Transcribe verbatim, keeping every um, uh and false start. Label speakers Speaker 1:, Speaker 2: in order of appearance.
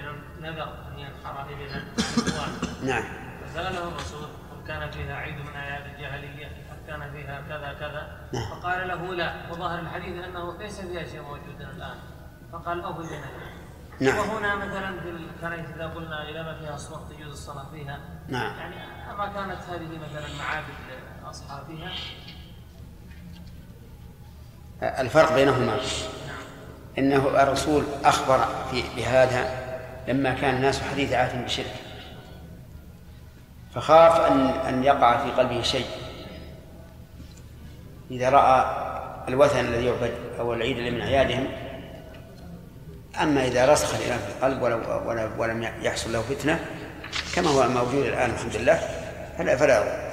Speaker 1: مثلا نذر أن ينحر إبلا للإخوان.
Speaker 2: نعم.
Speaker 1: فسأله الرسول هل كان فيها عيد من أعياد الجاهلية؟ هل كان فيها كذا كذا؟
Speaker 2: نعم.
Speaker 1: فقال له لا، وظاهر الحديث أنه ليس فيها شيء موجود الآن. فقال أوفوا بنا.
Speaker 2: نعم.
Speaker 1: وهنا مثلا في الكنائس إذا قلنا إلى ما فيها صور تجوز الصلاة فيها.
Speaker 2: نعم.
Speaker 1: يعني أما كانت هذه مثلا معابد أصحابها.
Speaker 2: الفرق بينهما إنه الرسول أخبر في بهذا لما كان الناس حديث عهد بشرك، فخاف أن أن يقع في قلبه شيء إذا رأى الوثن الذي يعبد أو العيد اللي من أعيادهم. أما إذا رسخ الإيمان في القلب ولم يحصل له فتنة كما هو موجود الآن الحمد لله فلا فلا